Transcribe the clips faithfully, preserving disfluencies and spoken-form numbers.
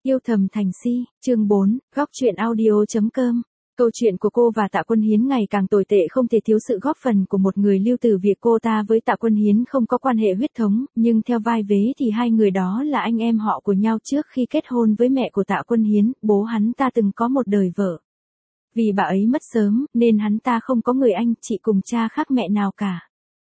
Yêu thầm thành si, chương bốn, góc truyện audio.com. Câu chuyện của cô và Tạ Quân Hiến ngày càng tồi tệ không thể thiếu sự góp phần của một người Lưu Tử Việt. Cô ta với Tạ Quân Hiến không có quan hệ huyết thống, nhưng theo vai vế thì hai người đó là anh em họ của nhau. Trước khi kết hôn với mẹ của Tạ Quân Hiến, bố hắn ta từng có một đời vợ. Vì bà ấy mất sớm, nên hắn ta không có người anh chị cùng cha khác mẹ nào cả.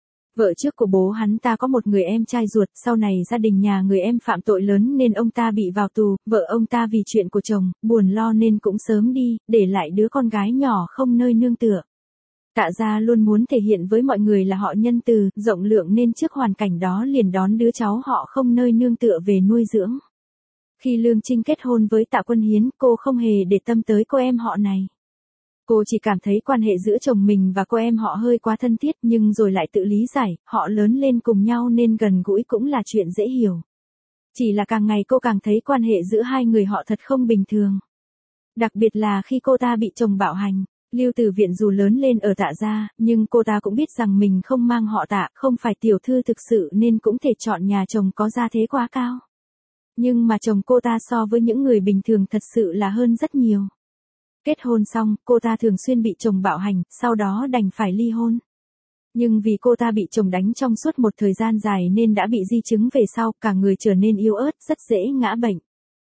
Vợ trước của bố hắn ta có một người em trai ruột, sau này gia đình nhà người em phạm tội lớn nên ông ta bị vào tù, vợ ông ta vì chuyện của chồng, buồn lo nên cũng sớm đi, để lại đứa con gái nhỏ không nơi nương tựa. Tạ gia luôn muốn thể hiện với mọi người là họ nhân từ, rộng lượng nên trước hoàn cảnh đó liền đón đứa cháu họ không nơi nương tựa về nuôi dưỡng. Khi Lương Trinh kết hôn với Tạ Quân Hiến, cô không hề để tâm tới cô em họ này. Cô chỉ cảm thấy quan hệ giữa chồng mình và cô em họ hơi quá thân thiết, nhưng rồi lại tự lý giải, họ lớn lên cùng nhau nên gần gũi cũng là chuyện dễ hiểu. Chỉ là càng ngày cô càng thấy quan hệ giữa hai người họ thật không bình thường. Đặc biệt là khi cô ta bị chồng bạo hành. Lưu Tử Viện dù lớn lên ở Tạ gia, nhưng cô ta cũng biết rằng mình không mang họ Tạ, không phải tiểu thư thực sự nên cũng thể chọn nhà chồng có gia thế quá cao. Nhưng mà chồng cô ta so với những người bình thường thật sự là hơn rất nhiều. Kết hôn xong, cô ta thường xuyên bị chồng bạo hành, sau đó đành phải ly hôn. Nhưng vì cô ta bị chồng đánh trong suốt một thời gian dài nên đã bị di chứng về sau, cả người trở nên yếu ớt, rất dễ ngã bệnh.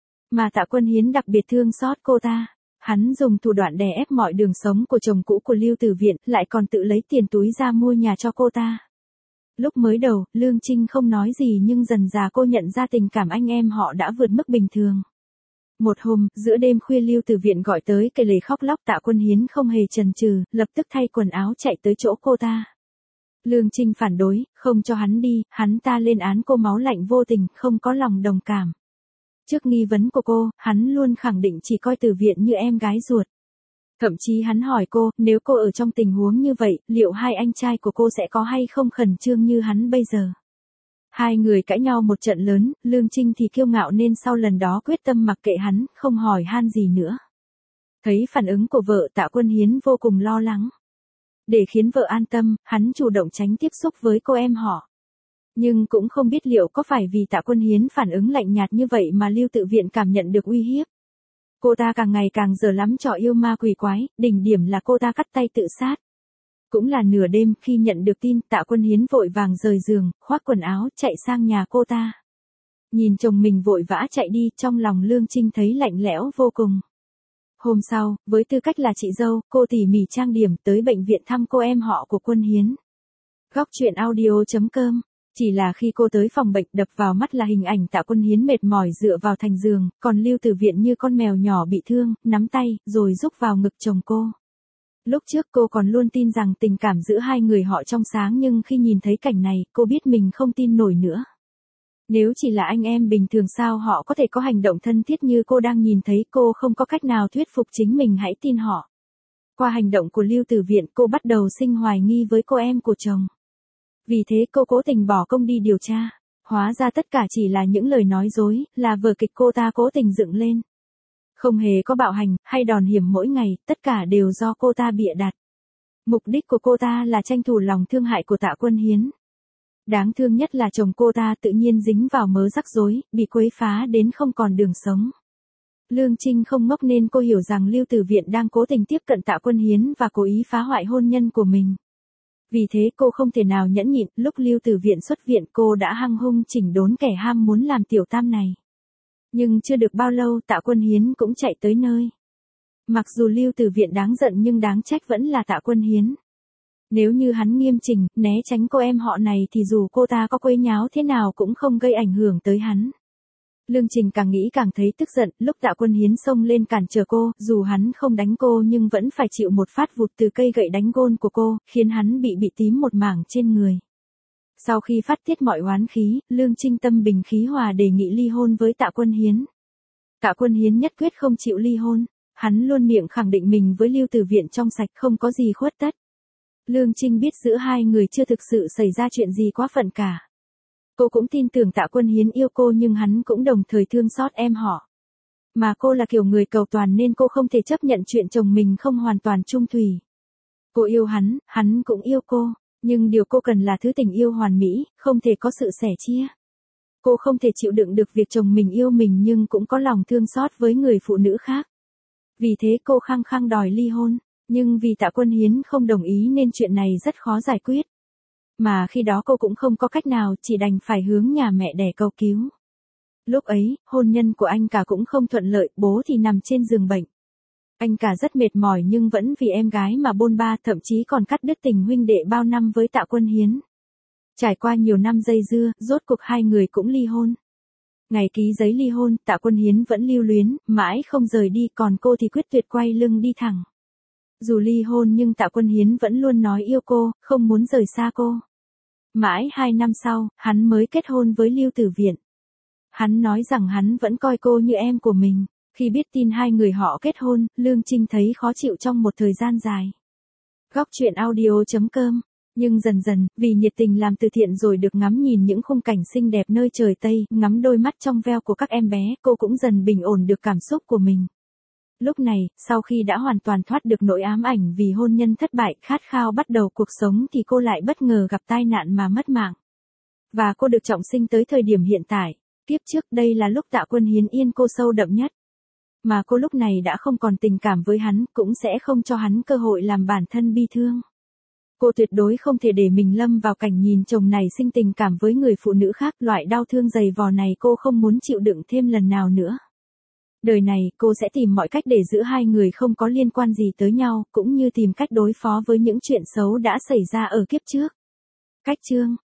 Mà Tạ Quân Hiến đặc biệt thương xót cô ta. Hắn dùng thủ đoạn đè ép mọi đường sống của chồng cũ của Lưu Tử Viện, lại còn tự lấy tiền túi ra mua nhà cho cô ta. Lúc mới đầu, Lương Trinh không nói gì nhưng dần dà cô nhận ra tình cảm anh em họ đã vượt mức bình thường. Một hôm, giữa đêm khuya Lưu Tử Viện gọi tới kể lể khóc lóc. Tạ Quân Hiến không hề chần chừ, lập tức thay quần áo chạy tới chỗ cô ta. Lương Trinh phản đối, không cho hắn đi, hắn ta lên án cô máu lạnh vô tình, không có lòng đồng cảm. Trước nghi vấn của cô, hắn luôn khẳng định chỉ coi Tử Viện như em gái ruột. Thậm chí hắn hỏi cô, nếu cô ở trong tình huống như vậy, liệu hai anh trai của cô sẽ có hay không khẩn trương như hắn bây giờ? Hai người cãi nhau một trận lớn, Lương Trinh thì kiêu ngạo nên sau lần đó quyết tâm mặc kệ hắn, không hỏi han gì nữa. Thấy phản ứng của vợ, Tạ Quân Hiến vô cùng lo lắng. Để khiến vợ an tâm, hắn chủ động tránh tiếp xúc với cô em họ. Nhưng cũng không biết liệu có phải vì Tạ Quân Hiến phản ứng lạnh nhạt như vậy mà Lưu Tử Viện cảm nhận được uy hiếp. Cô ta càng ngày càng dở lắm trò yêu ma quỷ quái, đỉnh điểm là cô ta cắt tay tự sát. Cũng là nửa đêm, khi nhận được tin, Tạ Quân Hiến vội vàng rời giường, khoác quần áo, chạy sang nhà cô ta. Nhìn chồng mình vội vã chạy đi, trong lòng Lương Trinh thấy lạnh lẽo vô cùng. Hôm sau, với tư cách là chị dâu, cô tỉ mỉ trang điểm tới bệnh viện thăm cô em họ của Quân Hiến. Góc truyện audio.com. Chỉ là khi cô tới phòng bệnh, đập vào mắt là hình ảnh Tạ Quân Hiến mệt mỏi dựa vào thành giường, còn Lưu Tử Viện như con mèo nhỏ bị thương, nắm tay, rồi rúc vào ngực chồng cô. Lúc trước cô còn luôn tin rằng tình cảm giữa hai người họ trong sáng, nhưng khi nhìn thấy cảnh này, cô biết mình không tin nổi nữa. Nếu chỉ là anh em bình thường sao họ có thể có hành động thân thiết như cô đang nhìn thấy, cô không có cách nào thuyết phục chính mình hãy tin họ. Qua hành động của Lưu Tử Viện, cô bắt đầu sinh hoài nghi với cô em của chồng. Vì thế cô cố tình bỏ công đi điều tra. Hóa ra tất cả chỉ là những lời nói dối, là vở kịch cô ta cố tình dựng lên. Không hề có bạo hành, hay đòn hiểm mỗi ngày, tất cả đều do cô ta bịa đặt. Mục đích của cô ta là tranh thủ lòng thương hại của Tạ Quân Hiến. Đáng thương nhất là chồng cô ta tự nhiên dính vào mớ rắc rối, bị quấy phá đến không còn đường sống. Lương Trinh không ngốc nên cô hiểu rằng Lưu Tử Viện đang cố tình tiếp cận Tạ Quân Hiến và cố ý phá hoại hôn nhân của mình. Vì thế cô không thể nào nhẫn nhịn, lúc Lưu Tử Viện xuất viện cô đã hăng hung chỉnh đốn kẻ ham muốn làm tiểu tam này. Nhưng chưa được bao lâu Tạ Quân Hiến cũng chạy tới nơi. Mặc dù Lưu Tử Viện đáng giận nhưng đáng trách vẫn là Tạ Quân Hiến. Nếu như hắn nghiêm chỉnh, né tránh cô em họ này thì dù cô ta có quấy nháo thế nào cũng không gây ảnh hưởng tới hắn. Lương Trình càng nghĩ càng thấy tức giận, lúc Tạ Quân Hiến xông lên cản trở cô, dù hắn không đánh cô nhưng vẫn phải chịu một phát vụt từ cây gậy đánh gôn của cô, khiến hắn bị bị tím một mảng trên người. Sau khi phát tiết mọi oán khí, Lương Trinh tâm bình khí hòa đề nghị ly hôn với Tạ Quân Hiến. Tạ Quân Hiến nhất quyết không chịu ly hôn, hắn luôn miệng khẳng định mình với Lưu Tử Viện trong sạch không có gì khuất tất. Lương Trinh biết giữa hai người chưa thực sự xảy ra chuyện gì quá phận cả. Cô cũng tin tưởng Tạ Quân Hiến yêu cô nhưng hắn cũng đồng thời thương xót em họ. Mà cô là kiểu người cầu toàn nên cô không thể chấp nhận chuyện chồng mình không hoàn toàn chung thủy. Cô yêu hắn, hắn cũng yêu cô, nhưng điều cô cần là thứ tình yêu hoàn mỹ, không thể có sự sẻ chia. Cô không thể chịu đựng được việc chồng mình yêu mình nhưng cũng có lòng thương xót với người phụ nữ khác. Vì thế cô khăng khăng đòi ly hôn, nhưng vì Tạ Quân Hiến không đồng ý nên chuyện này rất khó giải quyết. Mà khi đó cô cũng không có cách nào, chỉ đành phải hướng nhà mẹ đẻ cầu cứu. Lúc ấy, hôn nhân của anh cả cũng không thuận lợi, bố thì nằm trên giường bệnh. Anh cả rất mệt mỏi nhưng vẫn vì em gái mà bôn ba, thậm chí còn cắt đứt tình huynh đệ bao năm với Tạ Quân Hiến. Trải qua nhiều năm dây dưa, rốt cuộc hai người cũng ly hôn. Ngày ký giấy ly hôn, Tạ Quân Hiến vẫn lưu luyến, mãi không rời đi, còn cô thì quyết tuyệt quay lưng đi thẳng. Dù ly hôn nhưng Tạ Quân Hiến vẫn luôn nói yêu cô, không muốn rời xa cô. Mãi hai năm sau, hắn mới kết hôn với Lưu Tử Viện. Hắn nói rằng hắn vẫn coi cô như em của mình. Khi biết tin hai người họ kết hôn, Lương Trinh thấy khó chịu trong một thời gian dài. Góc truyện audio chấm com. Nhưng dần dần, vì nhiệt tình làm từ thiện rồi được ngắm nhìn những khung cảnh xinh đẹp nơi trời Tây, ngắm đôi mắt trong veo của các em bé, cô cũng dần bình ổn được cảm xúc của mình. Lúc này, sau khi đã hoàn toàn thoát được nỗi ám ảnh vì hôn nhân thất bại, khát khao bắt đầu cuộc sống thì cô lại bất ngờ gặp tai nạn mà mất mạng. Và cô được trọng sinh tới thời điểm hiện tại. Kiếp trước đây là lúc Tạ Quân Hiến yên cô sâu đậm nhất. Mà cô lúc này đã không còn tình cảm với hắn, cũng sẽ không cho hắn cơ hội làm bản thân bi thương. Cô tuyệt đối không thể để mình lâm vào cảnh nhìn chồng này sinh tình cảm với người phụ nữ khác, loại đau thương dày vò này cô không muốn chịu đựng thêm lần nào nữa. Đời này, cô sẽ tìm mọi cách để giữ hai người không có liên quan gì tới nhau, cũng như tìm cách đối phó với những chuyện xấu đã xảy ra ở kiếp trước. Cách chương